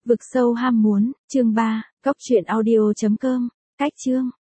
Vực sâu ham muốn, chương 3, góc truyện audio.com, cách chương.